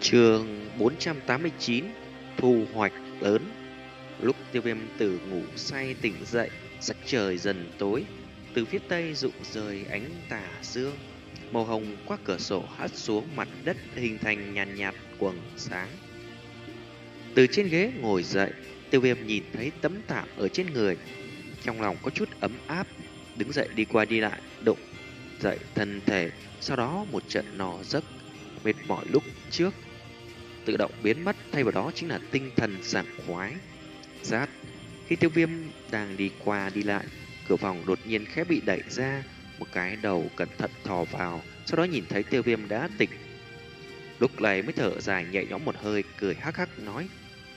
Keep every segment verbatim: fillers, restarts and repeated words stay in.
Chương bốn trăm tám mươi chín. Thu hoạch lớn. Lúc Tiêu Viêm từ ngủ say tỉnh dậy, sắc trời dần tối. Từ phía tây rụng rơi ánh tà dương, màu hồng qua cửa sổ hắt xuống mặt đất hình thành nhàn nhạt, nhạt quầng sáng. Từ trên ghế ngồi dậy, Tiêu Viêm nhìn thấy tấm thảm ở trên người, trong lòng có chút ấm áp, đứng dậy đi qua đi lại, động dậy thân thể, sau đó một trận nò giấc, mệt mỏi lúc trước tự động biến mất, thay vào đó chính là tinh thần sảng khoái. Rát, khi Tiêu Viêm đang đi qua đi lại, cửa phòng đột nhiên khẽ bị đẩy ra, một cái đầu cẩn thận thò vào, sau đó nhìn thấy Tiêu Viêm đã tỉnh. Lúc này mới thở dài nhẹ nhõm một hơi, cười hắc hắc nói: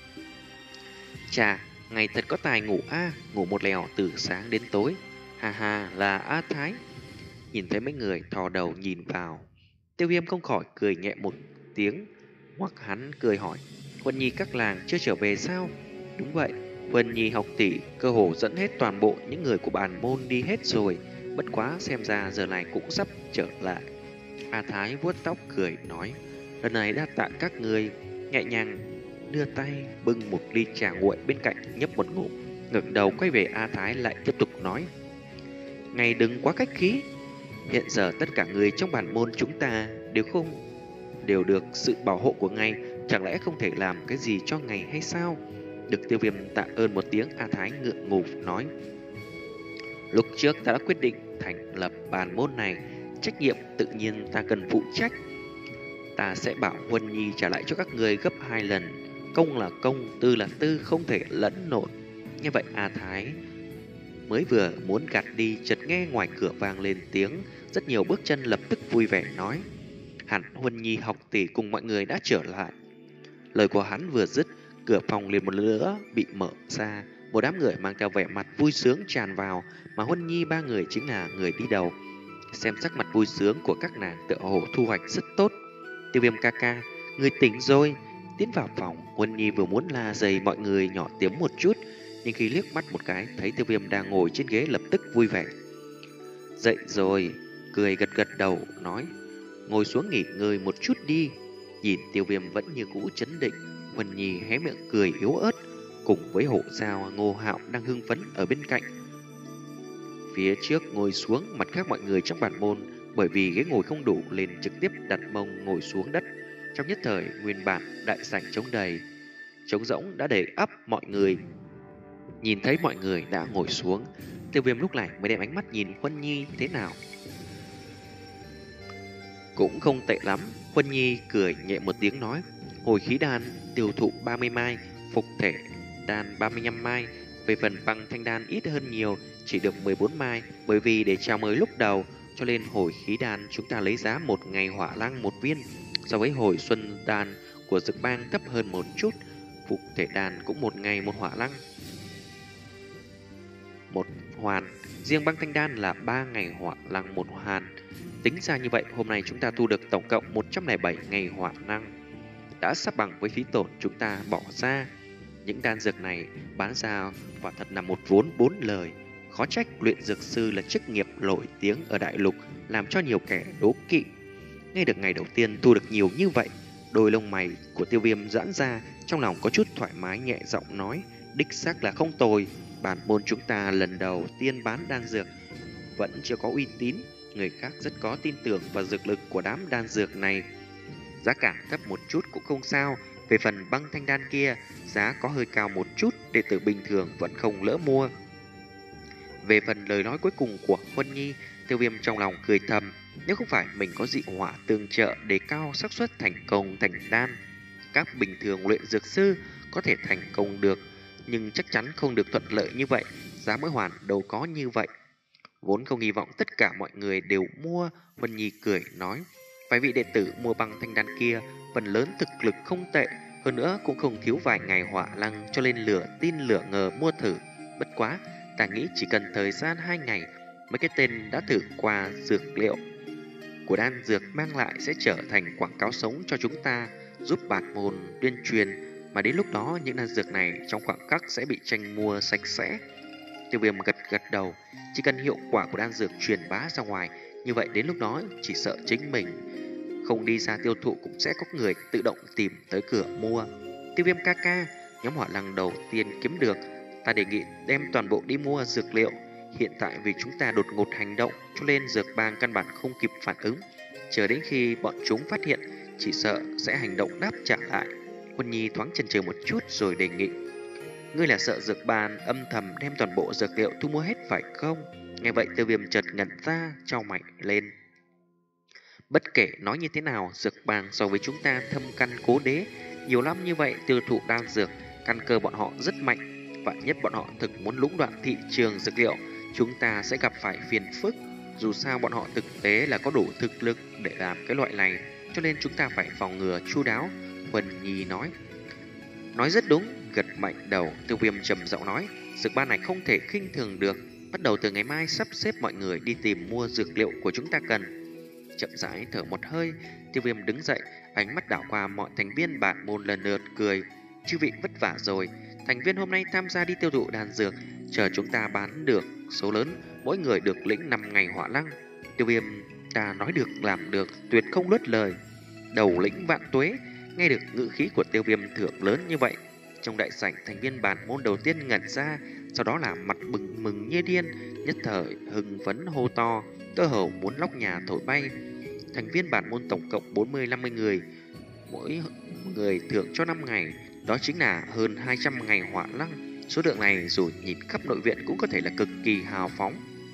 "Chà, ngày thật có tài ngủ a, ngủ một lèo từ sáng đến tối. Ha ha, là A Thái." Nhìn thấy mấy người thò đầu nhìn vào, Tiêu Viêm không khỏi cười nhẹ một tiếng, hoặc hắn cười hỏi: "Huân Nhi các làng chưa trở về sao?" "Đúng vậy, Huân Nhi học tỷ cơ hồ dẫn hết toàn bộ những người của bản môn đi hết rồi, bất quá xem ra giờ này cũng sắp trở lại." A Thái vuốt tóc cười nói: "Lần này đa tạ các người." Nhẹ nhàng đưa tay bưng một ly trà nguội bên cạnh nhấp một ngụm, ngẩng đầu quay về A Thái lại tiếp tục nói: "Ngài đừng quá khách khí, hiện giờ tất cả người trong bản môn chúng ta đều không đều được sự bảo hộ của ngài, chẳng lẽ không thể làm cái gì cho ngài hay sao?" Được Tiêu Viêm tạ ơn một tiếng, A Thái ngượng ngùng nói: "Lúc trước ta đã quyết định thành lập bản môn này, trách nhiệm tự nhiên ta cần phụ trách. Ta sẽ bảo Huân Nhi trả lại cho các người gấp hai lần, công là công, tư là tư, không thể lẫn lộn." Như vậy A Thái mới vừa muốn gạt đi, chợt nghe ngoài cửa vang lên tiếng rất nhiều bước chân, lập tức vui vẻ nói: "Hẳn Huân Nhi học tỷ cùng mọi người đã trở lại." Lời của hắn vừa dứt, cửa phòng liền một lần nữa bị mở ra, một đám người mang theo vẻ mặt vui sướng tràn vào, mà Huân Nhi ba người chính là người đi đầu. Xem sắc mặt vui sướng của các nàng tựa hồ thu hoạch rất tốt. "Tiêu Viêm ca ca, người tỉnh rồi." Tiến vào phòng, Huân Nhi vừa muốn la dày mọi người nhỏ tiếng một chút, nhưng khi liếc mắt một cái thấy Tiêu Viêm đang ngồi trên ghế, lập tức vui vẻ: "Dậy rồi." Cười gật gật đầu nói: "Ngồi xuống nghỉ ngơi một chút đi." Nhìn Tiêu Viêm vẫn như cũ trấn định, Huân Nhi hé miệng cười yếu ớt, cùng với Hổ Giao, Ngô Hạo đang hưng phấn ở bên cạnh. Phía trước ngồi xuống, mặt khác mọi người trong bản môn bởi vì ghế ngồi không đủ nên trực tiếp đặt mông ngồi xuống đất. Trong nhất thời, nguyên bản đại sảnh trống đầy, trống rỗng đã đầy ắp mọi người. Nhìn thấy mọi người đã ngồi xuống, Tiêu Viêm lúc này mới đem ánh mắt nhìn Huân Nhi thế nào. "Cũng không tệ lắm." Huân Nhi cười nhẹ một tiếng nói: "Hồi khí đan tiêu thụ ba mươi mai, phục thể đan ba mươi lăm mai. Về phần băng thanh đan ít hơn nhiều, chỉ được mười bốn mai. Bởi vì để chào mời lúc đầu, cho nên hồi khí đan chúng ta lấy giá một ngày hỏa lăng một viên. So với hồi xuân đan của Dực Bang thấp hơn một chút. Phục thể đan cũng một ngày một hỏa lăng một hoàn. Riêng băng thanh đan là ba ngày hỏa lăng một hoàn. Tính ra như vậy, hôm nay chúng ta thu được tổng cộng một trăm lẻ bảy ngày hỏa năng, đã sắp bằng với phí tổn chúng ta bỏ ra. Những đan dược này bán ra quả thật là một vốn bốn lời. Khó trách luyện dược sư là chức nghiệp nổi tiếng ở đại lục, làm cho nhiều kẻ đố kỵ." Nghe được ngày đầu tiên thu được nhiều như vậy, đôi lông mày của Tiêu Viêm giãn ra, trong lòng có chút thoải mái, nhẹ giọng nói: "Đích xác là không tồi. Bản môn chúng ta lần đầu tiên bán đan dược, vẫn chưa có uy tín, người khác rất có tin tưởng vào dược lực của đám đan dược này. Giá cả thấp một chút cũng không sao. Về phần băng thanh đan kia, giá có hơi cao một chút, đệ tử bình thường vẫn không lỡ mua." Về phần lời nói cuối cùng của Huân Nhi, Tiêu Viêm trong lòng cười thầm, nếu không phải mình có dị hỏa tương trợ để cao xác suất thành công thành đan, các bình thường luyện dược sư có thể thành công được, nhưng chắc chắn không được thuận lợi như vậy. Giá mỗi hoàn đâu có như vậy. Vốn không hy vọng tất cả mọi người đều mua, Huân Nhi cười nói: "Vài vị đệ tử mua băng thanh đan kia, phần lớn thực lực không tệ, hơn nữa cũng không thiếu vài ngày hỏa lăng, cho nên lửa tin lửa ngờ mua thử. Bất quá, ta nghĩ chỉ cần thời gian hai ngày, mấy cái tên đã thử qua dược liệu của đan dược mang lại sẽ trở thành quảng cáo sống cho chúng ta, giúp bản môn tuyên truyền, mà đến lúc đó những đan dược này trong khoảng khắc sẽ bị tranh mua sạch sẽ." Tiêu Viêm gật gật đầu, chỉ cần hiệu quả của đan dược truyền bá ra ngoài, như vậy đến lúc đó chỉ sợ chính mình không đi ra tiêu thụ cũng sẽ có người tự động tìm tới cửa mua. Tiêu Viêm ca ca, nhóm hỏa lăng đầu tiên kiếm được, ta đề nghị đem toàn bộ đi mua dược liệu. Hiện tại vì chúng ta đột ngột hành động cho nên dược bang căn bản không kịp phản ứng. Chờ đến khi bọn chúng phát hiện, chỉ sợ sẽ hành động đáp trả lại. Huân Nhi thoáng chần chừ một chút rồi đề nghị: ngươi là sợ dược bang âm thầm đem toàn bộ dược liệu thu mua hết phải không? Nghe vậy Tiêu Viêm chợt ngẩn ra, chau mày lên. Bất kể nói như thế nào, dược bang so với chúng ta thâm căn cố đế nhiều lắm, như vậy tiêu thụ đan dược, căn cơ bọn họ rất mạnh. Vạn nhất bọn họ thực muốn lũng đoạn thị trường dược liệu, chúng ta sẽ gặp phải phiền phức. Dù sao bọn họ thực tế là có đủ thực lực để làm cái loại này, cho nên chúng ta phải phòng ngừa chu đáo. Huân Nhi nói. Nói rất đúng, gật mạnh đầu. Tiêu Viêm trầm giọng nói, dược ban này không thể khinh thường được. Bắt đầu từ ngày mai sắp xếp mọi người đi tìm mua dược liệu của chúng ta cần. Chậm rãi thở một hơi, Tiêu Viêm đứng dậy, ánh mắt đảo qua mọi thành viên bạn môn lần lượt cười. Chư vị vất vả rồi, thành viên hôm nay tham gia đi tiêu thụ đan dược, chờ chúng ta bán được số lớn, mỗi người được lĩnh năm ngày hỏa lăng. Tiêu Viêm, ta nói được làm được, tuyệt không lướt lời. Đầu lĩnh vạn tuế. Nghe được ngữ khí của Tiêu Viêm thưởng lớn như vậy, trong đại sảnh thành viên bản môn đầu tiên ngẩn ra, sau đó là mặt bừng mừng như điên, nhất thời hưng phấn hô to, cơ hồ muốn lóc nhà thổi bay. Thành viên bản môn tổng cộng bốn mươi năm mươi người, mỗi người thưởng cho năm ngày, đó chính là hơn hai trăm ngày hỏa lăng. Số lượng này dù nhìn khắp nội viện cũng có thể là cực kỳ hào phóng.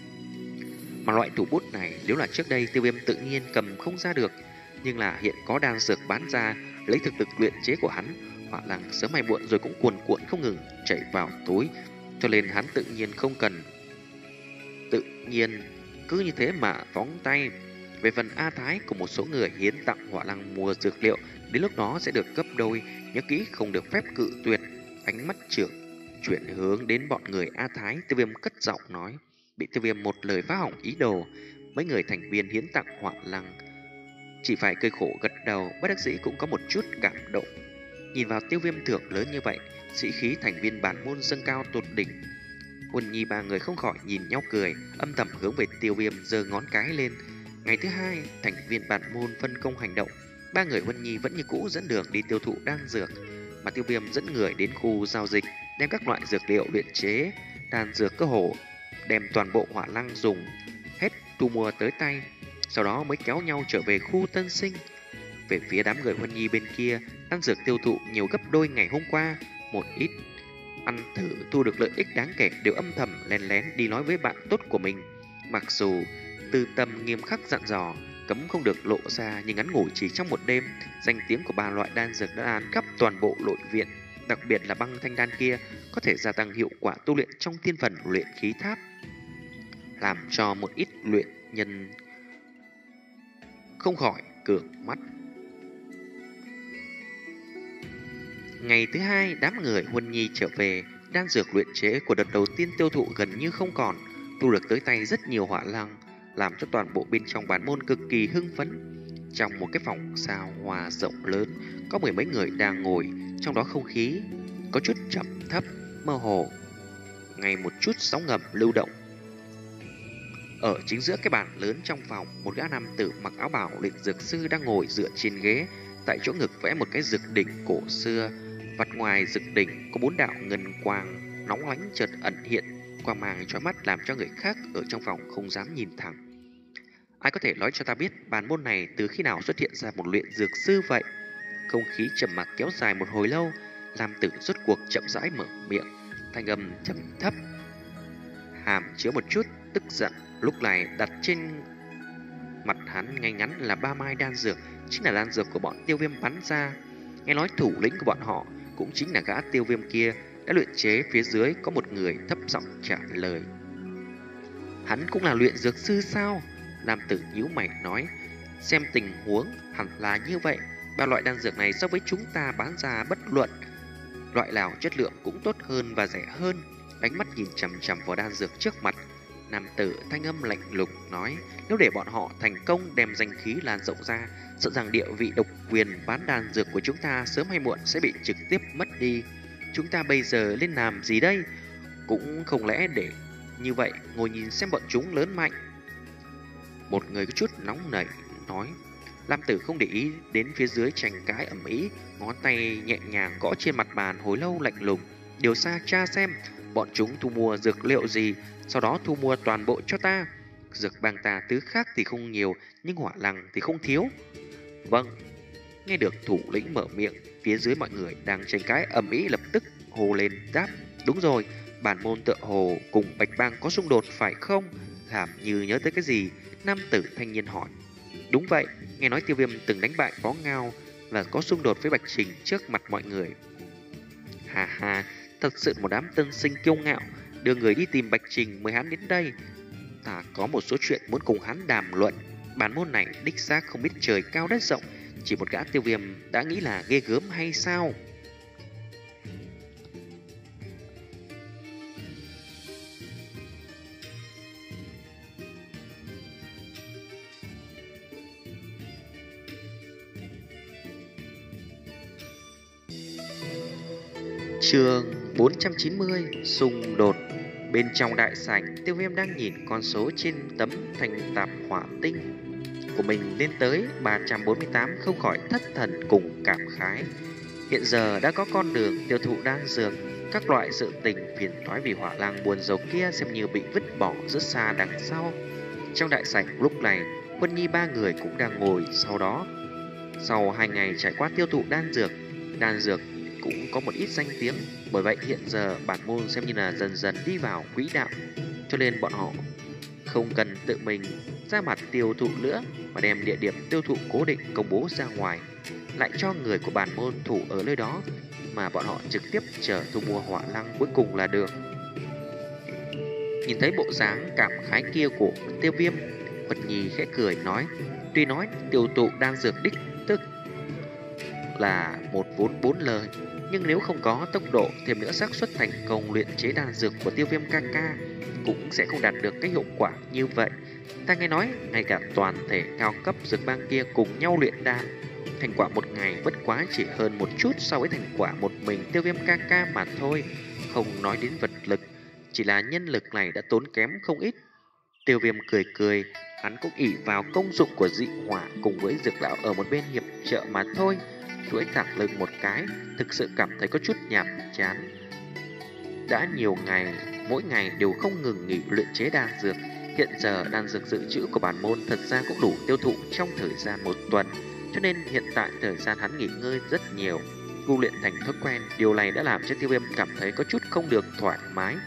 Mà loại thủ bút này nếu là trước đây Tiêu Viêm tự nhiên cầm không ra được, nhưng là hiện có đan dược bán ra, lấy thực lực luyện chế của hắn, hỏa lăng sớm hay muộn rồi cũng cuồn cuộn không ngừng chảy vào túi, cho nên hắn tự nhiên không cần. Tự nhiên cứ như thế mà phóng tay. Về phần A Thái của một số người hiến tặng hỏa lăng mua dược liệu, đến lúc đó sẽ được gấp đôi, nhớ kỹ không được phép cự tuyệt. Ánh mắt trưởng chuyển hướng đến bọn người A Thái, Tiêu Viêm cất giọng nói. Bị Tiêu Viêm một lời phá hỏng ý đồ, mấy người thành viên hiến tặng hỏa lăng chỉ phải cười khổ gật đầu, bất đắc dĩ cũng có một chút cảm động. Nhìn vào Tiêu Viêm thưởng lớn như vậy, sĩ khí thành viên bản môn dâng cao tột đỉnh. Huân Nhi ba người không khỏi nhìn nhau cười, âm thầm hướng về Tiêu Viêm giơ ngón cái lên. Ngày thứ hai, thành viên bản môn phân công hành động. Ba người Huân Nhi vẫn như cũ dẫn đường đi tiêu thụ đan dược, mà Tiêu Viêm dẫn người đến khu giao dịch, đem các loại dược liệu luyện chế đan dược cơ hồ đem toàn bộ hỏa lăng dùng hết thu mua tới tay, sau đó mới kéo nhau trở về khu tân sinh. Về phía đám người Huân Nhi bên kia, đan dược tiêu thụ nhiều gấp đôi ngày hôm qua, một ít ăn thử thu được lợi ích đáng kể đều âm thầm lén lén đi nói với bạn tốt của mình. Mặc dù Tư Tâm nghiêm khắc dặn dò cấm không được lộ ra, nhưng ngắn ngủi chỉ trong một đêm, danh tiếng của ba loại đan dược đã lan khắp toàn bộ nội viện, đặc biệt là băng thanh đan kia có thể gia tăng hiệu quả tu luyện trong thiên phần luyện khí tháp, làm cho một ít luyện nhân không khỏi cưởng mắt. Ngày thứ hai, đám người Huân Nhi trở về, đan dược luyện chế của đợt đầu tiên tiêu thụ gần như không còn, thu được tới tay rất nhiều hỏa lăng, làm cho toàn bộ bên trong bản môn cực kỳ hưng phấn. Trong một cái phòng sao hòa rộng lớn, có mười mấy người đang ngồi, trong đó không khí có chút trầm thấp, mơ hồ, ngay một chút sóng ngầm lưu động. Ở chính giữa cái bàn lớn trong phòng, một gã nam tử mặc áo bào luyện dược sư đang ngồi dựa trên ghế, tại chỗ ngực vẽ một cái dược đỉnh cổ xưa. Vặt ngoài dược đỉnh có bốn đạo ngân quang nóng lánh chợt ẩn hiện, quang mang chói mắt làm cho người khác ở trong phòng không dám nhìn thẳng. Ai có thể nói cho ta biết bản môn này từ khi nào xuất hiện ra một luyện dược sư vậy? Không khí trầm mặc kéo dài một hồi lâu, Lam Tử rốt cuộc chậm rãi mở miệng, thanh âm trầm thấp, hàm chứa một chút tức giận. Lúc này đặt trên mặt hắn ngay ngắn là ba mai đan dược, chính là đan dược của bọn Tiêu Viêm bắn ra. Nghe nói thủ lĩnh của bọn họ cũng chính là gã Tiêu Viêm kia đã luyện chế. Phía dưới có một người thấp giọng trả lời. Hắn cũng là luyện dược sư sao? Nam tử nhíu mày nói, xem tình huống hẳn là như vậy. Ba loại đan dược này so với chúng ta bán ra bất luận loại nào chất lượng cũng tốt hơn và rẻ hơn. Ánh mắt nhìn chằm chằm vào đan dược trước mặt, nam tử thanh âm lạnh lùng nói, nếu để bọn họ thành công đem danh khí lan rộng ra, sợ rằng địa vị độc quyền bán đan dược của chúng ta sớm hay muộn sẽ bị trực tiếp mất đi. Chúng ta bây giờ lên làm gì đây? Cũng không lẽ để như vậy ngồi nhìn xem bọn chúng lớn mạnh? Một người có chút nóng nảy nói, Lam Tử không để ý đến phía dưới tranh cãi ầm ĩ, ngón tay nhẹ nhàng gõ trên mặt bàn hồi lâu lạnh lùng. Điều tra tra xem bọn chúng thu mua dược liệu gì, sau đó thu mua toàn bộ cho ta. Dược bang ta thứ khác thì không nhiều, nhưng hỏa lăng thì không thiếu. Vâng. Nghe được thủ lĩnh mở miệng, phía dưới mọi người đang tranh cãi ầm ĩ lập tức hô lên đáp. Đúng rồi, bản môn tựa hồ cùng Bạch Bang có xung đột phải không? Làm như nhớ tới cái gì? Nam tử thanh niên hỏi. Đúng vậy, nghe nói Tiêu Viêm từng đánh bại Phó Ngao là có xung đột với Bạch Trình trước mặt mọi người. Hà hà, thật sự một đám tân sinh kiêu ngạo, đưa người đi tìm Bạch Trình mới hắn đến đây. Ta có một số chuyện muốn cùng hắn đàm luận. Bản môn này đích xác không biết trời cao đất rộng, chỉ một gã Tiêu Viêm đã nghĩ là ghê gớm hay sao? Chương bốn trăm chín mươi xung đột. Bên trong đại sảnh, Tiêu Viêm đang nhìn con số trên tấm thành tạp hỏa tinh của mình lên tới ba trăm bốn mươi tám, không khỏi thất thần cùng cảm khái. Hiện giờ đã có con đường tiêu thụ đan dược, các loại sự tình phiền toái vì hỏa lang buồn rầu kia xem như bị vứt bỏ rất xa đằng sau. Trong đại sảnh lúc này, Huân Nhi ba người cũng đang ngồi sau đó. Sau hai ngày trải qua tiêu thụ đan dược, đan dược cũng có một ít danh tiếng, bởi vậy hiện giờ bản môn xem như là dần dần đi vào quỹ đạo, cho nên bọn họ không cần tự mình ra mặt tiêu thụ nữa, mà đem địa điểm tiêu thụ cố định công bố ra ngoài, lại cho người của bản môn thủ ở nơi đó, mà bọn họ trực tiếp chờ thu mua hỏa lăng cuối cùng là được. Nhìn thấy bộ dáng cảm khái kia của Tiêu Viêm, Bật Nhi khẽ cười nói, tuy nói tiêu thụ đan dược đích tức là một vốn bốn lời, nhưng nếu không có tốc độ, thêm nữa xác suất thành công luyện chế đan dược của Tiêu Viêm ca ca cũng sẽ không đạt được cái hiệu quả như vậy. Ta nghe nói ngay cả toàn thể cao cấp dược bang kia cùng nhau luyện đan, thành quả một ngày bất quá chỉ hơn một chút so với thành quả một mình Tiêu Viêm ca ca mà thôi. Không nói đến vật lực, chỉ là nhân lực này đã tốn kém không ít. Tiêu Viêm cười cười, hắn cũng ỷ vào công dụng của dị hỏa cùng với dược lão ở một bên hiệp trợ mà thôi. Duỗi thẳng lưng một cái, thực sự cảm thấy có chút nhàm chán. Đã nhiều ngày, mỗi ngày đều không ngừng nghỉ luyện chế đan dược. Hiện giờ đan dược dự trữ của bản môn thật ra cũng đủ tiêu thụ trong thời gian một tuần, cho nên hiện tại thời gian hắn nghỉ ngơi rất nhiều. Tu luyện thành thói quen, điều này đã làm cho Tiêu Viêm cảm thấy có chút không được thoải mái.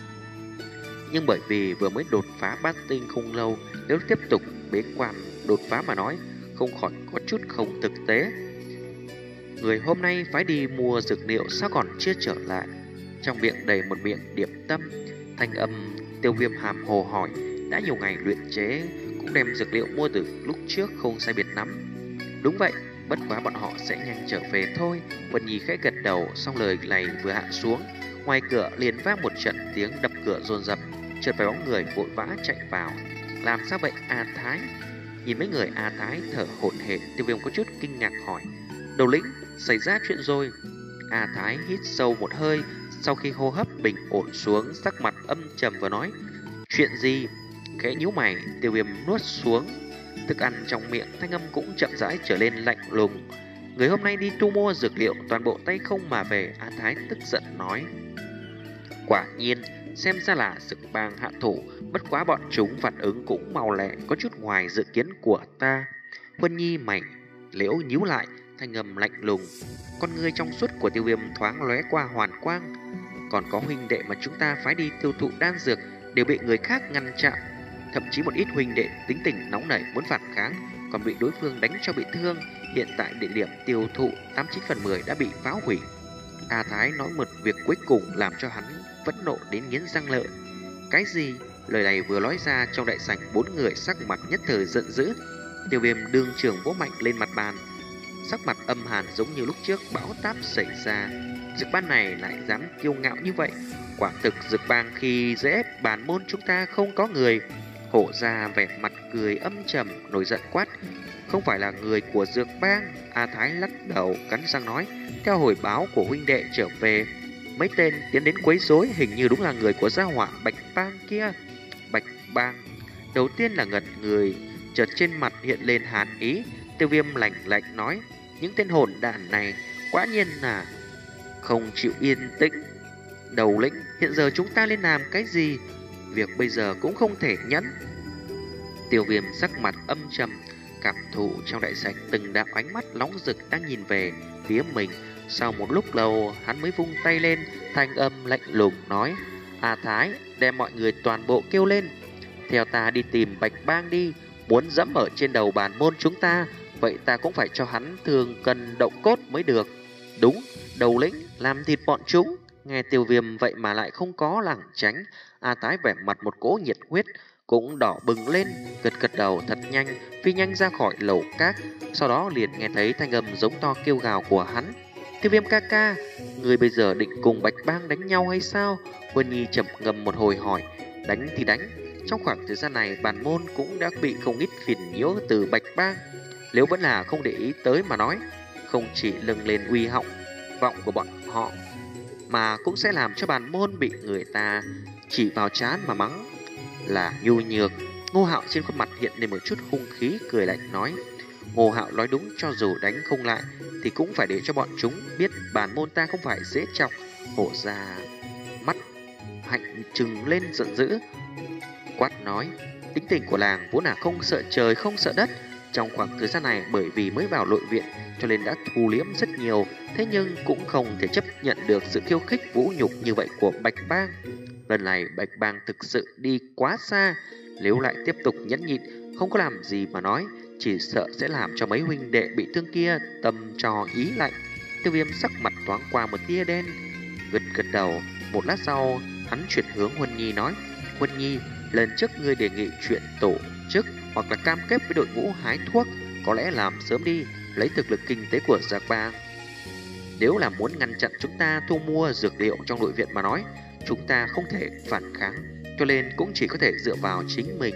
Nhưng bởi vì vừa mới đột phá bát tinh không lâu, nếu tiếp tục bế quan đột phá mà nói, không khỏi có chút không thực tế. Người hôm nay phải đi mua dược liệu sao còn chưa trở lại? Trong miệng đầy một miệng điểm tâm, thanh âm Tiêu Viêm hàm hồ hỏi. Đã nhiều ngày luyện chế, cũng đem dược liệu mua từ lúc trước không sai biệt lắm. Đúng vậy, bất quá bọn họ sẽ nhanh trở về thôi. Vân Nhi khẽ gật đầu, xong lời này vừa hạ xuống, ngoài cửa liền vang một trận tiếng đập cửa dồn dập, chợt vài bóng người vội vã chạy vào. Làm sao vậy A Thái? Nhìn mấy người A Thái thở hổn hển, Tiêu Viêm có chút kinh ngạc hỏi. Đầu lĩnh, xảy ra chuyện rồi. A Thái hít sâu một hơi, sau khi hô hấp bình ổn xuống, sắc mặt âm trầm và nói, chuyện gì? Khẽ nhíu mày, Tiêu Viêm nuốt xuống thức ăn trong miệng, thanh âm cũng chậm rãi trở lên lạnh lùng. Người hôm nay đi thu mua dược liệu toàn bộ tay không mà về. A Thái tức giận nói. Quả nhiên, xem ra là dược bang hạ thủ, bất quá bọn chúng phản ứng cũng mau lẹ, có chút ngoài dự kiến của ta. Huân Nhi mày liễu nhíu lại, thanh âm lạnh lùng. Con ngươi trong suốt của Tiêu Viêm thoáng lóe qua hoàn quang. Còn có huynh đệ mà chúng ta phái đi tiêu thụ đan dược đều bị người khác ngăn chặn, thậm chí một ít huynh đệ tính tình nóng nảy muốn phản kháng, còn bị đối phương đánh cho bị thương. Hiện tại địa điểm tiêu thụ tám chín phần mười đã bị phá hủy. A Thái nói một việc cuối cùng làm cho hắn phẫn nộ đến nghiến răng lợi. Cái gì? Lời này vừa nói ra, trong đại sảnh bốn người sắc mặt nhất thời giận dữ. Tiêu Viêm đương trường vỗ mạnh lên mặt bàn, sắc mặt âm hàn giống như lúc trước bão táp xảy ra. Dược bang này lại dám kiêu ngạo như vậy, quả thực dược bang khi dễ bản môn chúng ta không có người. Hổ ra vẻ mặt cười âm trầm, nổi giận quát, không phải là người của dược bang. A Thái lắc đầu cắn răng nói, theo hồi báo của huynh đệ trở về, mấy tên tiến đến quấy rối hình như đúng là người của gia hỏa Bạch Bang kia. Bạch Bang? Đầu tiên là ngẩn người, chợt trên mặt hiện lên hàn ý. Tiêu Viêm lạnh lạnh nói, những tên hồn đàn này quả nhiên là không chịu yên tĩnh. Đầu lĩnh, hiện giờ chúng ta nên làm cái gì? Việc bây giờ cũng không thể nhẫn. Tiêu Viêm sắc mặt âm trầm, cảm thụ trong đại sảnh từng đạo ánh mắt nóng rực đang nhìn về phía mình. Sau một lúc lâu, hắn mới vung tay lên, thanh âm lạnh lùng nói, A Thái, đem mọi người toàn bộ kêu lên. Theo ta đi tìm Bạch Bang đi, muốn dẫm ở trên đầu bản môn chúng ta, vậy ta cũng phải cho hắn thương cân động cốt mới được. Đúng, đầu lĩnh, làm thịt bọn chúng. Nghe Tiêu Viêm vậy mà lại không có lảng tránh, A Thái vẻ mặt một cỗ nhiệt huyết, cũng đỏ bừng lên, gật gật đầu thật nhanh, phi nhanh ra khỏi lầu cát. Sau đó liền nghe thấy thanh âm giống to kêu gào của hắn. Tiêu Viêm ca ca, người bây giờ định cùng Bạch Bang đánh nhau hay sao? Huân Nhi chậm ngâm một hồi hỏi. Đánh thì đánh. Trong khoảng thời gian này, bản môn cũng đã bị không ít phiền nhiễu từ Bạch Bang. Nếu vẫn là không để ý tới mà nói, không chỉ lưng lên uy họng vọng của bọn họ, mà cũng sẽ làm cho bản môn bị người ta chỉ vào trán mà mắng là nhu nhược. Ngô Hạo trên khuôn mặt hiện lên một chút hung khí, cười lạnh nói. Ngô Hạo nói đúng, cho dù đánh không lại thì cũng phải để cho bọn chúng biết bản môn ta không phải dễ chọc. Hổ ra mắt hạnh trừng lên giận dữ, quát nói, tính tình của làng vốn là không sợ trời không sợ đất. Trong khoảng thời gian này bởi vì mới vào nội viện cho nên đã thu liếm rất nhiều, thế nhưng cũng không thể chấp nhận được sự khiêu khích vũ nhục như vậy của Bạch Bang. Lần này Bạch Bang thực sự đi quá xa, nếu lại tiếp tục nhẫn nhịn không có làm gì mà nói, chỉ sợ sẽ làm cho mấy huynh đệ bị thương kia tâm trò ý lạnh. Tiêu Viêm sắc mặt thoáng qua một tia đen, gật gật đầu. Một lát sau hắn chuyển hướng Huân Nhi nói, Huân Nhi, lần trước ngươi đề nghị chuyện tổ chức hoặc là cam kết với đội ngũ hái thuốc, có lẽ làm sớm đi, lấy thực lực kinh tế của Giặc Bang. Nếu là muốn ngăn chặn chúng ta thu mua dược liệu trong nội viện mà nói, chúng ta không thể phản kháng, cho nên cũng chỉ có thể dựa vào chính mình.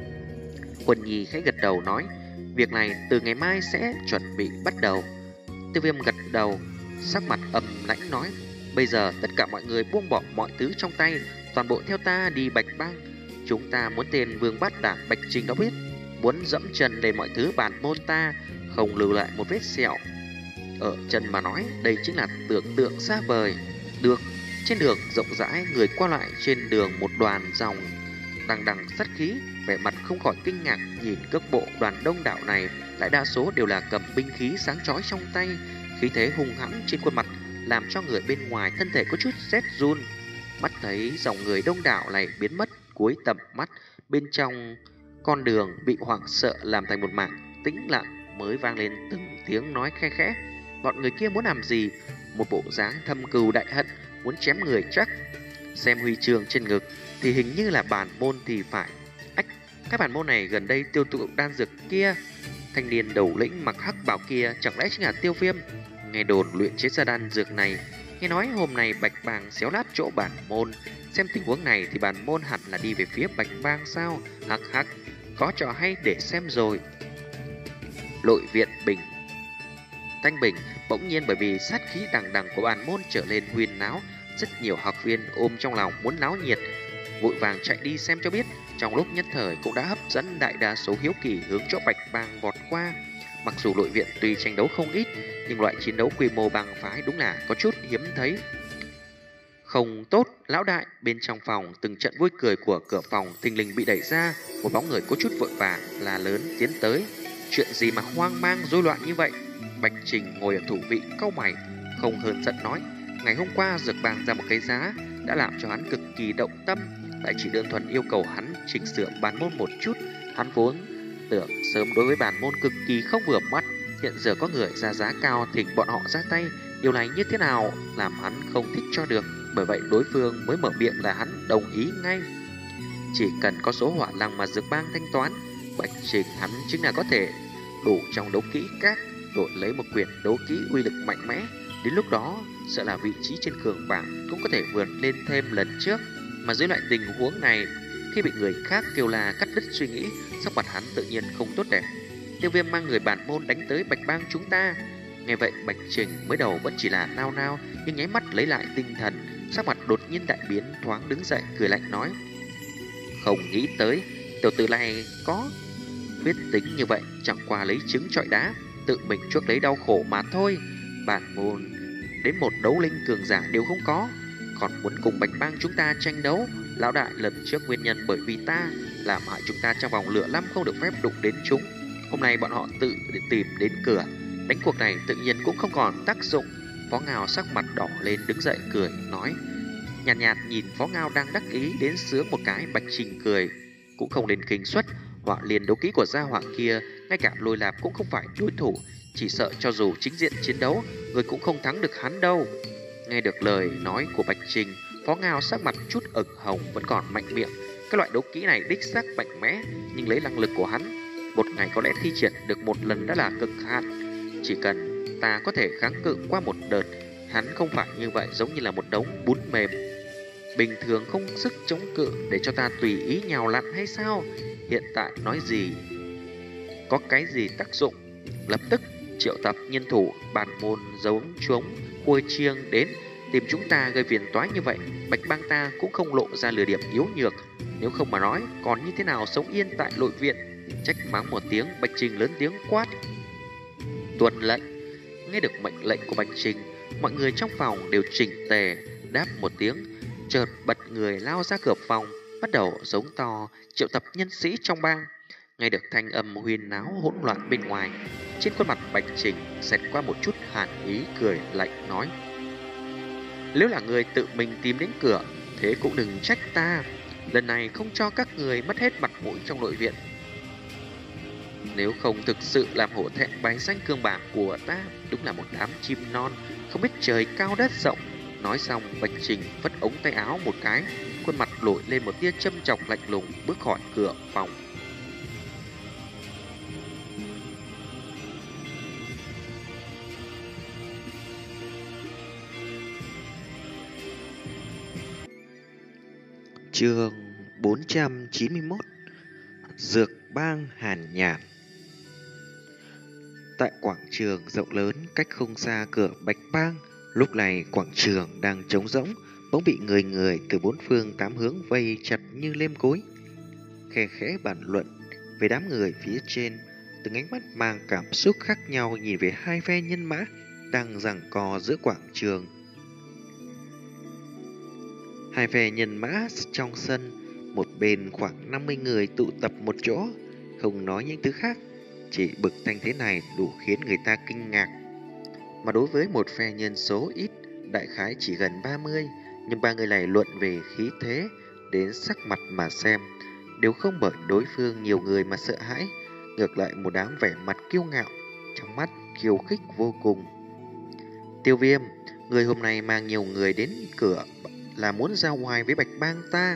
Huân Nhi khẽ gật đầu nói, việc này từ ngày mai sẽ chuẩn bị bắt đầu. Tiêu Viêm gật đầu, sắc mặt âm lãnh nói, bây giờ tất cả mọi người buông bỏ mọi thứ trong tay, toàn bộ theo ta đi Bạch Bang. Chúng ta muốn tên vương bát đảng Bạch Trình đó biết, muốn dẫm chân lên mọi thứ bản môn ta, không lưu lại một vết sẹo ở chân mà nói, đây chính là tưởng tượng xa vời. Được. Trên đường rộng rãi, người qua lại trên đường một đoàn dòng đằng đằng sát khí, vẻ mặt không khỏi kinh ngạc nhìn cước bộ đoàn đông đảo này, đại đa số đều là cầm binh khí sáng chói trong tay, khí thế hung hãn trên khuôn mặt làm cho người bên ngoài thân thể có chút rét run. Mắt thấy dòng người đông đảo này biến mất cuối tầm mắt, bên trong con đường bị hoảng sợ làm thành một mảng tĩnh lặng, mới vang lên từng tiếng nói khe khẽ. Bọn người kia muốn làm gì? Một bộ dáng thâm cừu đại hận, muốn chém người chắc. Xem huy chương trên ngực thì hình như là bản môn thì phải. Ách, các bản môn này gần đây tiêu thụ đan dược kia. Thanh niên đầu lĩnh mặc hắc bào kia chẳng lẽ chính là Tiêu Viêm? Nghe đồn luyện chế ra đan dược này, nghe nói hôm nay Bạch Bang xéo lát chỗ bản môn. Xem tình huống này thì bản môn hẳn là đi về phía Bạch Bang sao? Hắc hắc, có trò hay để xem rồi. Nội viện Bình Thanh Bình bỗng nhiên bởi vì sát khí đằng đằng của bản môn trở lên huyên náo, rất nhiều học viên ôm trong lòng muốn náo nhiệt, vội vàng chạy đi xem cho biết. Trong lúc nhất thời cũng đã hấp dẫn đại đa số hiếu kỳ hướng chỗ Bạch Bang vọt qua. Mặc dù nội viện tuy tranh đấu không ít, nhưng loại chiến đấu quy mô bang phái đúng là có chút hiếm thấy. Không tốt, lão đại. Bên trong phòng, từng trận vui cười của cửa phòng thình lình bị đẩy ra, một bóng người có chút vội vàng là lớn tiến tới. Chuyện gì mà hoang mang rối loạn như vậy? Bạch Trình ngồi ở thủ vị cau mày, không hơn giận nói, ngày hôm qua Dược Bang ra một cái giá đã làm cho hắn cực kỳ động tâm, lại chỉ đơn thuần yêu cầu hắn chỉnh sửa bản môn một chút. Hắn vốn tưởng sớm đối với bản môn cực kỳ không vừa mắt, hiện giờ có người ra giá cao thỉnh bọn họ ra tay, điều này như thế nào làm hắn không thích cho được. Bởi vậy đối phương mới mở miệng là hắn đồng ý ngay. Chỉ cần có số hỏa lăng mà Dược Bang thanh toán, Bạch Trình hắn chính là có thể đủ trong đấu kỹ các đổi lấy một quyển đấu kỹ uy lực mạnh mẽ. Đến lúc đó sợ là vị trí trên cường bảng cũng có thể vượt lên thêm lần trước. Mà dưới loại tình huống này, khi bị người khác kêu là cắt đứt suy nghĩ, sắc mặt hắn tự nhiên không tốt đẹp. Tiêu Viêm mang người bản môn đánh tới Bạch Bang chúng ta. Nghe vậy Bạch Trình mới đầu vẫn chỉ là nao nao, nhưng nháy mắt lấy lại tinh thần, sắc mặt đột nhiên đại biến, thoáng đứng dậy cười lạnh nói, không nghĩ tới tiểu tử này có Huyết tính như vậy chẳng qua lấy trứng trọi đá, tự mình chuốc lấy đau khổ mà thôi. Bản môn đến một đấu linh cường giả đều không có, còn muốn cùng Bạch Bang chúng ta tranh đấu. Lão đại, lần trước nguyên nhân bởi vì ta làm hại chúng ta trong vòng lửa năm không được phép đụng đến chúng. Hôm nay bọn họ tự để tìm đến cửa, đánh cuộc này tự nhiên cũng không còn tác dụng. Phó Ngao sắc mặt đỏ lên đứng dậy cười nói, nhạt nhạt nhìn Phó Ngao đang đắc ý đến sướng một cái. Bạch Trình cười, cũng không lên kinh suất, họa liền đấu kỹ của gia hỏa kia, ngay cả Lôi Lạp cũng không phải đối thủ, chỉ sợ cho dù chính diện chiến đấu, người cũng không thắng được hắn đâu. Nghe được lời nói của Bạch Trình, Phó Ngao sắc mặt chút ửng hồng vẫn còn mạnh miệng. Cái loại đấu kỹ này đích xác mạnh mẽ, nhưng lấy năng lực của hắn, một ngày có lẽ thi triển được một lần đã là cực hạn. Chỉ cần ta có thể kháng cự qua một đợt, hắn không phải như vậy, giống như là một đống bún mềm bình thường không sức chống cự, để cho ta tùy ý nhào lặn hay sao? Hiện tại nói gì có cái gì tác dụng? Lập tức triệu tập nhân thủ bản môn giống trống khuôi chiêng đến tìm chúng ta gây phiền toái như vậy. Bạch Bang ta cũng không lộ ra lừa điểm yếu nhược, nếu không mà nói còn như thế nào sống yên tại nội viện. Trách mắng một tiếng, Bạch Trình lớn tiếng quát, tuân lệnh. Nghe được mệnh lệnh của Bạch Trình, mọi người trong phòng đều chỉnh tề đáp một tiếng, chợt bật người lao ra cửa phòng, bắt đầu giống to triệu tập nhân sĩ trong bang. Nghe được thanh âm huyên náo hỗn loạn bên ngoài, trên khuôn mặt Bạch Trình xẹt qua một chút hàn ý, cười lạnh nói, nếu là người tự mình tìm đến cửa, thế cũng đừng trách ta, lần này không cho các người mất hết mặt mũi trong nội viện. Nếu không thực sự làm hổ thẹn bài danh cương bảng của ta, đúng là một đám chim non không biết trời cao đất rộng. Nói xong, Bạch Trình vất ống tay áo một cái, khuôn mặt nổi lên một tia châm chọc lạnh lùng, bước khỏi cửa phòng. Chương bốn trăm chín mươi mốt. Dược bang Hàn Nhàn. Tại quảng trường rộng lớn cách không xa cửa Bạch Bang, lúc này quảng trường đang trống rỗng, bỗng bị người người từ bốn phương tám hướng vây chặt như lêm cối. Khe khẽ bàn luận về đám người phía trên, từng ánh mắt mang cảm xúc khác nhau nhìn về hai phe nhân mã đang giằng co giữa quảng trường. Hai phe nhân mã trong sân, một bên khoảng năm mươi người tụ tập một chỗ, không nói những thứ khác, chỉ bực thanh thế này đủ khiến người ta kinh ngạc. Mà đối với một phe nhân số ít, đại khái chỉ gần ba mươi, nhưng ba người này luận về khí thế đến sắc mặt mà xem, đều không bởi đối phương nhiều người mà sợ hãi, ngược lại một đám vẻ mặt kiêu ngạo, trong mắt khiêu khích vô cùng. Tiêu Viêm, người hôm nay mang nhiều người đến cửa là muốn giao hoài với Bạch Bang ta.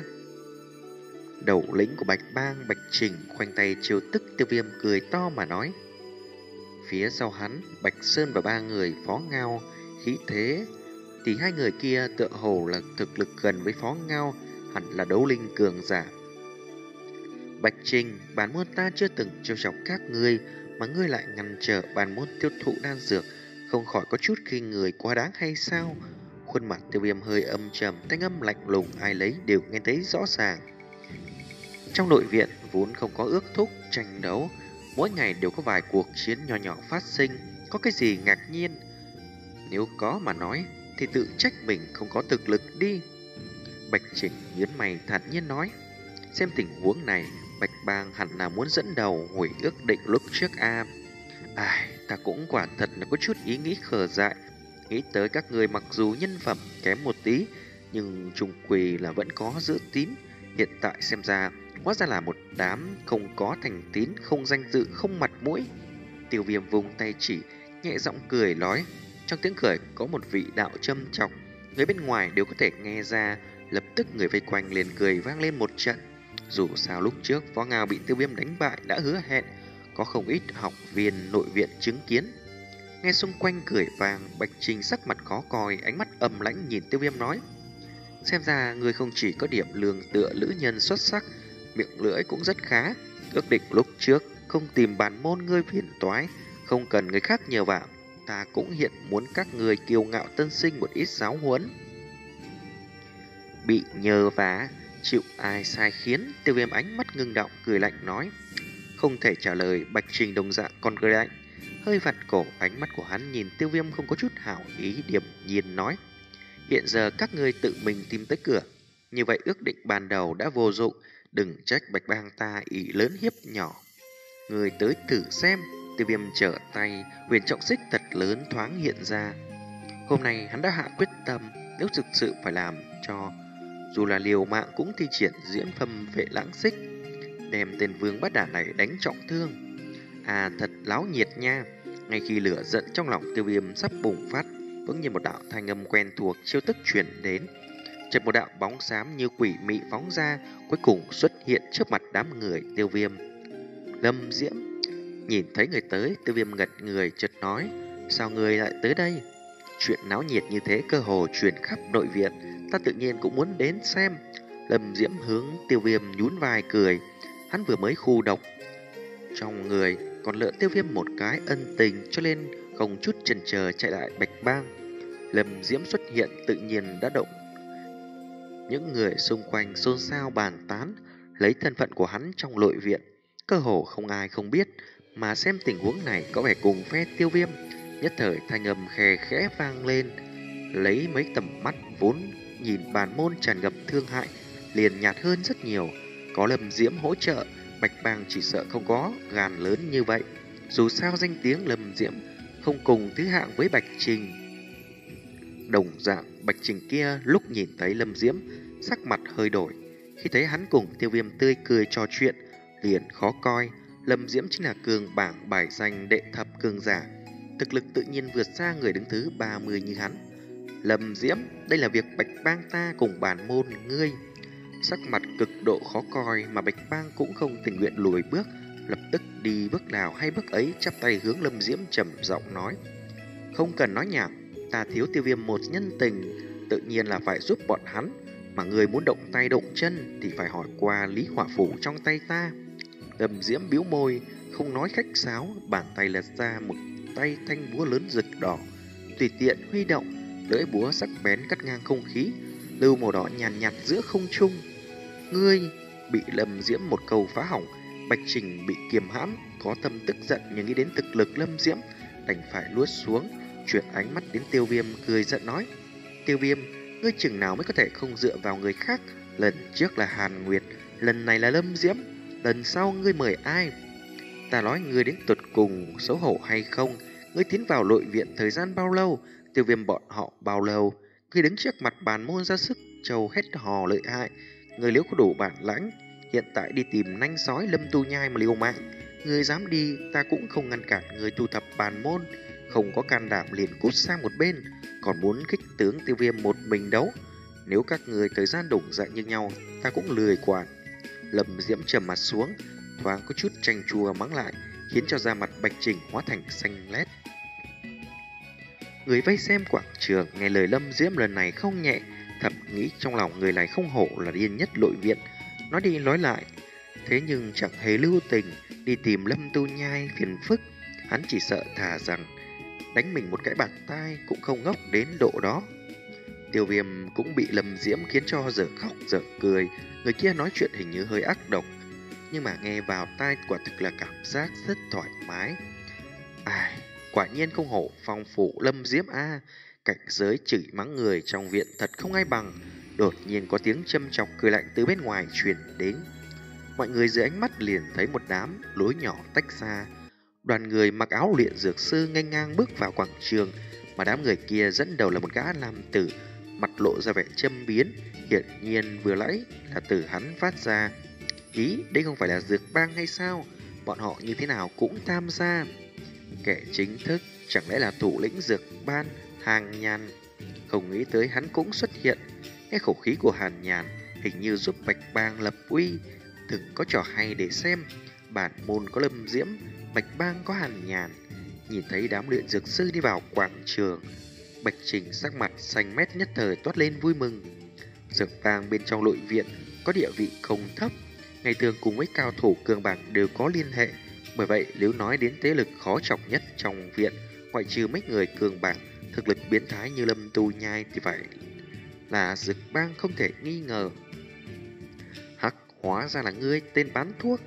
Đầu lĩnh của Bạch Bang, Bạch Trình khoanh tay chiêu tức Tiêu Viêm, cười to mà nói. Phía sau hắn, Bạch Sơn và ba người Phó Ngao khí thế thì hai người kia tựa hồ là thực lực gần với Phó Ngao, hẳn là đấu linh cường giả. Bạch Trình, bản môn ta chưa từng trêu chọc các ngươi, mà ngươi lại ngăn trở bản môn tiêu thụ đan dược, không khỏi có chút khi người quá đáng hay sao? Khuôn mặt Tiêu Viêm hơi âm trầm, thanh âm lạnh lùng ai lấy đều nghe thấy rõ ràng. Trong nội viện vốn không có ước thúc tranh đấu, mỗi ngày đều có vài cuộc chiến nhỏ nhỏ phát sinh, có cái gì ngạc nhiên? Nếu có mà nói thì tự trách mình không có thực lực đi. Bạch Trình nhướng mày thản nhiên nói, xem tình huống này, Bạch Bang hẳn là muốn dẫn đầu hủy ước định lúc trước a. Ai, ta cũng quả thật là có chút ý nghĩ khờ dại, nghĩ tới các người mặc dù nhân phẩm kém một tí, nhưng trùng quỳ là vẫn có giữ tín. Hiện tại xem ra, hóa ra là một đám không có thành tín, không danh dự, không mặt mũi. Tiêu Viêm vùng tay chỉ, nhẹ giọng cười nói, trong tiếng cười có một vị đạo châm chọc, người bên ngoài đều có thể nghe ra. Lập tức người vây quanh liền cười vang lên một trận. Dù sao lúc trước Phó Ngao bị Tiêu Viêm đánh bại đã hứa hẹn, có không ít học viên nội viện chứng kiến. Nghe xung quanh cười vang, Bạch Trình sắc mặt khó coi, ánh mắt âm lãnh nhìn Tiêu Viêm nói, xem ra người không chỉ có điểm lường tựa lữ nhân xuất sắc, miệng lưỡi cũng rất khá. Ước định lúc trước không tìm bản môn ngươi phiền toái, không cần người khác nhờ vả, ta cũng hiện muốn các người kiêu ngạo tân sinh một ít giáo huấn. Bị nhờ vả, chịu ai sai khiến? Tiêu Viêm ánh mắt ngưng động, cười lạnh nói, không thể trả lời. Bạch Trình đồng dạng còn cười lạnh, hơi vặn cổ, ánh mắt của hắn nhìn Tiêu Viêm không có chút hảo ý, điềm nhiên nói: hiện giờ các ngươi tự mình tìm tới cửa, như vậy ước định ban đầu đã vô dụng, đừng trách Bạch Bang ta ỷ lớn hiếp nhỏ. Người tới thử xem. Tiêu Viêm trở tay, huyền trọng xích thật lớn thoáng hiện ra. Hôm nay hắn đã hạ quyết tâm, nếu thực sự phải làm cho, dù là liều mạng cũng thi triển diễn phâm vệ lãng xích, đem tên vương bát đản này đánh trọng thương. À, thật láo nhiệt nha. Ngay khi lửa giận trong lòng Tiêu Viêm sắp bùng phát, bỗng nhiên một đạo thanh âm quen thuộc chiêu tức truyền đến. Chợt một đạo bóng xám như quỷ mị phóng ra, cuối cùng xuất hiện trước mặt đám người Tiêu Viêm. Lâm Diễm. Nhìn thấy người tới, Tiêu Viêm ngật người, chợt nói: sao người lại tới đây? Chuyện náo nhiệt như thế cơ hồ truyền khắp nội viện, ta tự nhiên cũng muốn đến xem. Lâm Diễm hướng Tiêu Viêm nhún vai cười. Hắn vừa mới khu độc trong người, còn lỡ Tiêu Viêm một cái ân tình, cho nên không chút chần chờ chạy lại Bạch Bang. Lâm Diễm xuất hiện tự nhiên đã động những người xung quanh xôn xao bàn tán. Lấy thân phận của hắn trong nội viện, cơ hồ không ai không biết, mà xem tình huống này có vẻ cùng phe Tiêu Viêm. Nhất thời thanh âm khe khẽ vang lên, lấy mấy tầm mắt vốn nhìn bàn môn tràn ngập thương hại liền nhạt hơn rất nhiều. Có Lâm Diễm hỗ trợ, Bạch Bang chỉ sợ không có gan lớn như vậy. Dù sao danh tiếng Lâm Diễm không cùng thứ hạng với Bạch Trình. Đồng dạng Bạch Trình kia lúc nhìn thấy Lâm Diễm, sắc mặt hơi đổi. Khi thấy hắn cùng Tiêu Viêm tươi cười trò chuyện, liền khó coi. Lâm Diễm chính là cường bảng bài danh đệ thập cường giả, thực lực tự nhiên vượt xa người đứng thứ ba mươi như hắn. Lâm Diễm, đây là việc Bạch Bang ta cùng bản môn ngươi. Sắc mặt cực độ khó coi mà Bạch Bang cũng không tình nguyện lùi bước, lập tức đi bước nào hay bước ấy, chắp tay hướng Lâm Diễm trầm giọng nói: không cần nói nhảm, ta thiếu Tiêu Viêm một nhân tình, tự nhiên là phải giúp bọn hắn. Mà người muốn động tay động chân thì phải hỏi qua Lý Hỏa Phủ trong tay ta. Lâm Diễm bĩu môi, không nói khách sáo, bàn tay lật ra một tay thanh búa lớn rực đỏ, tùy tiện huy động, lưỡi búa sắc bén cắt ngang không khí, lưu màu đỏ nhàn nhạt, nhạt giữa không trung. Ngươi bị Lâm Diễm một câu phá hỏng. Bạch Trình bị kiềm hãm, có tâm tức giận nhưng nghĩ đến thực lực Lâm Diễm, đành phải luốt xuống, chuyển ánh mắt đến Tiêu Viêm, cười giận nói: Tiêu Viêm, ngươi chừng nào mới có thể không dựa vào người khác? Lần trước là Hàn Nguyệt, lần này là Lâm Diễm, lần sau ngươi mời ai? Ta nói ngươi đến tuột cùng xấu hổ hay không? Ngươi tiến vào nội viện thời gian bao lâu? Tiêu Viêm bọn họ bao lâu? Ngươi đứng trước mặt bàn môn ra sức trầu hét hò lợi hại. Ngươi nếu có đủ bản lãnh, hiện tại đi tìm nanh sói Lâm Tu Nhai mà liều mạng. Ngươi dám đi, ta cũng không ngăn cản ngươi tu thập bàn môn. Không có can đảm liền cút sang một bên, còn muốn khích tướng Tiêu Viêm một mình đấu. Nếu các người thời gian đụng dạng như nhau, ta cũng lười quản. Lâm Diễm trầm mặt xuống, thoáng có chút chanh chua mắng lại, khiến cho da mặt Bạch Trình hóa thành xanh lét. Người vây xem quảng trường nghe lời Lâm Diễm lần này không nhẹ, thầm nghĩ trong lòng người này không hổ là điên nhất nội viện. Nói đi nói lại, thế nhưng chẳng hề lưu tình đi tìm Lâm Tu Nhai phiền phức. Hắn chỉ sợ thà rằng đánh mình một cái bạt tai cũng không ngốc đến độ đó. Tiêu Viêm cũng bị Lâm Diễm khiến cho dở khóc dở cười. Người kia nói chuyện hình như hơi ác độc, nhưng mà nghe vào tai quả thực là cảm giác rất thoải mái. Ai, quả nhiên không hổ phong phủ Lâm Diễm a. À, cảnh giới chửi mắng người trong viện thật không ai bằng. Đột nhiên có tiếng châm chọc cười lạnh từ bên ngoài truyền đến. Mọi người dưới ánh mắt liền thấy một đám lối nhỏ tách ra. Đoàn người mặc áo luyện dược sư nghênh ngang bước vào quảng trường, mà đám người kia dẫn đầu là một gã nam tử, mặt lộ ra vẻ châm biếm, hiển nhiên vừa nãy là từ hắn phát ra. Ý, đây không phải là dược bang hay sao? Bọn họ như thế nào cũng tham gia. Kẻ chính thức chẳng lẽ là thủ lĩnh dược ban Hàng Nhàn? Không nghĩ tới hắn cũng xuất hiện. Nghe khẩu khí của Hàn Nhàn hình như giúp Bạch Bang lập uy. Từng có trò hay để xem. Bản môn có Lâm Diễm, Bạch Bang có Hàn Nhàn. Nhìn thấy đám luyện dược sư đi vào quảng trường, Bạch Trình sắc mặt xanh mét, nhất thời toát lên vui mừng. Dược bang bên trong nội viện có địa vị không thấp, ngày thường cùng với cao thủ cường bảng đều có liên hệ. Bởi vậy nếu nói đến thế lực khó chọc nhất trong viện, ngoại trừ mấy người cường bảng thực lực biến thái như Lâm Tu Nhai thì phải là dược bang không thể nghi ngờ. Hắc, hóa ra là ngươi tên bán thuốc.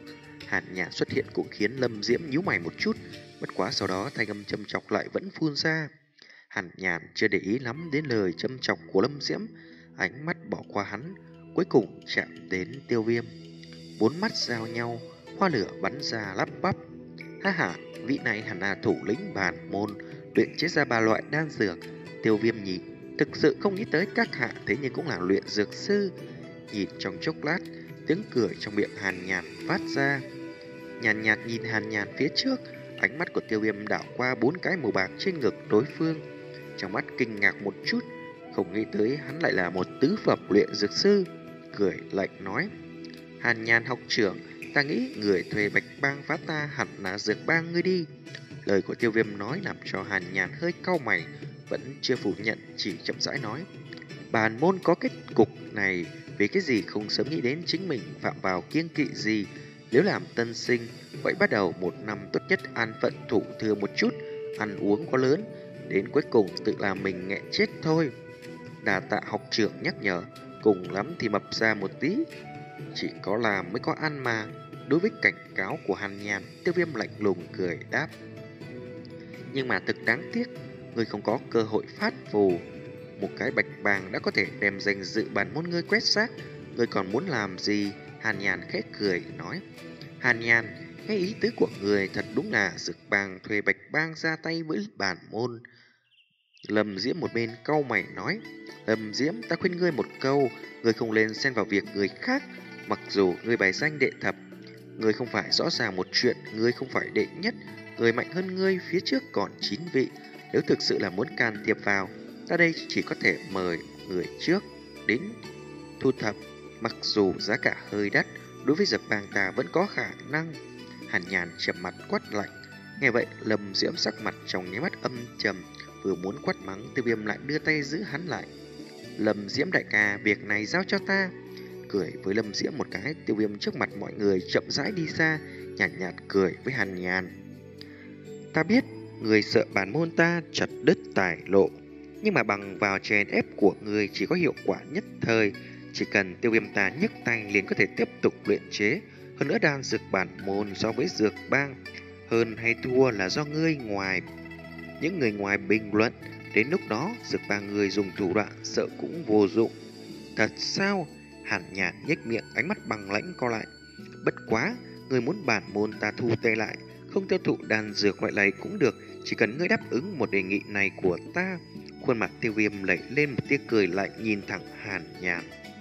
Hàn Nhàn xuất hiện cũng khiến Lâm Diễm nhíu mày một chút, bất quá sau đó thanh âm châm chọc lại vẫn phun ra. Hàn Nhàn chưa để ý lắm đến lời châm chọc của Lâm Diễm, ánh mắt bỏ qua hắn, cuối cùng chạm đến Tiêu Viêm. Bốn mắt giao nhau, hoa lửa bắn ra lắp bắp. Ha ha, vị này hẳn là thủ lĩnh bản môn luyện chế ra ba loại đan dược. Tiêu Viêm nhìn, thực sự không nghĩ tới các hạ thế nhưng cũng là luyện dược sư. Nhìn trong chốc lát, tiếng cười trong miệng Hàn Nhàn phát ra. Nhàn nhạt nhìn Hàn Nhàn phía trước, ánh mắt của Tiêu Viêm đảo qua bốn cái màu bạc trên ngực đối phương, trong mắt kinh ngạc một chút, không nghĩ tới hắn lại là một tứ phẩm luyện dược sư, cười lạnh nói: Hàn Nhàn học trưởng, ta nghĩ người thuê Bạch Bang phá ta hẳn là dược bang ngươi đi. Lời của Tiêu Viêm nói làm cho Hàn Nhàn hơi cau mày, vẫn chưa phủ nhận, chỉ chậm rãi nói: bản môn có kết cục này, vì cái gì không sớm nghĩ đến chính mình phạm vào kiêng kỵ gì. Nếu làm tân sinh, vậy bắt đầu một năm tốt nhất an phận thủ thừa một chút, ăn uống có lớn, đến cuối cùng tự làm mình nghẹn chết thôi. Đà tạ học trưởng nhắc nhở, cùng lắm thì mập ra một tí, chỉ có làm mới có ăn mà. Đối với cảnh cáo của Hàn Nhàn, Tiêu Viêm lạnh lùng cười đáp: nhưng mà thực đáng tiếc, người không có cơ hội phát phù. Một cái bạch bàng đã có thể đem danh dự bản môn ngươi quét xác, ngươi còn muốn làm gì? Hàn Nhàn khẽ cười nói: Hàn Nhàn, nghe ý tứ của người thật đúng là dược bàng thuê bạch bang ra tay với bản môn. Lâm Diễm một bên cau mày nói: Lâm Diễm, ta khuyên ngươi một câu, ngươi không nên xen vào việc người khác. Mặc dù ngươi bài danh đệ thập, ngươi không phải rõ ràng một chuyện, ngươi không phải đệ nhất, người mạnh hơn ngươi phía trước còn chín vị. Nếu thực sự là muốn can thiệp vào, ta đây chỉ có thể mời người trước đến thu thập, mặc dù giá cả hơi đắt, đối với dược bang ta vẫn có khả năng. Hàn Nhàn trầm mặt quát lạnh. Nghe vậy, Lâm Diễm sắc mặt trong nháy mắt âm trầm, vừa muốn quát mắng, Tiêu Viêm lại đưa tay giữ hắn lại. Lâm Diễm đại ca, việc này giao cho ta. Cười với Lâm Diễm một cái, Tiêu Viêm trước mặt mọi người chậm rãi đi xa, nhàn nhạt, nhạt cười với Hàn Nhàn. Ta biết người sợ bản môn ta chặt đứt tài lộ, nhưng mà bằng vào chèn ép của người chỉ có hiệu quả nhất thời. Chỉ cần Tiêu Viêm ta nhấc tay liền có thể tiếp tục luyện chế. Hơn nữa đan dược bản môn so với dược bang, hơn hay thua là do ngươi ngoài những người ngoài bình luận. Đến lúc đó dược bang người dùng thủ đoạn sợ cũng vô dụng. Thật sao? Hàn Nhàn nhếch miệng, ánh mắt bằng lãnh co lại. Bất quá, người muốn bản môn ta thu tay lại, không tiêu thụ đan dược loại này cũng được, chỉ cần ngươi đáp ứng một đề nghị này của ta. Khuôn mặt Tiêu Viêm lẩy lên một tia cười lạnh, nhìn thẳng Hàn Nhàn.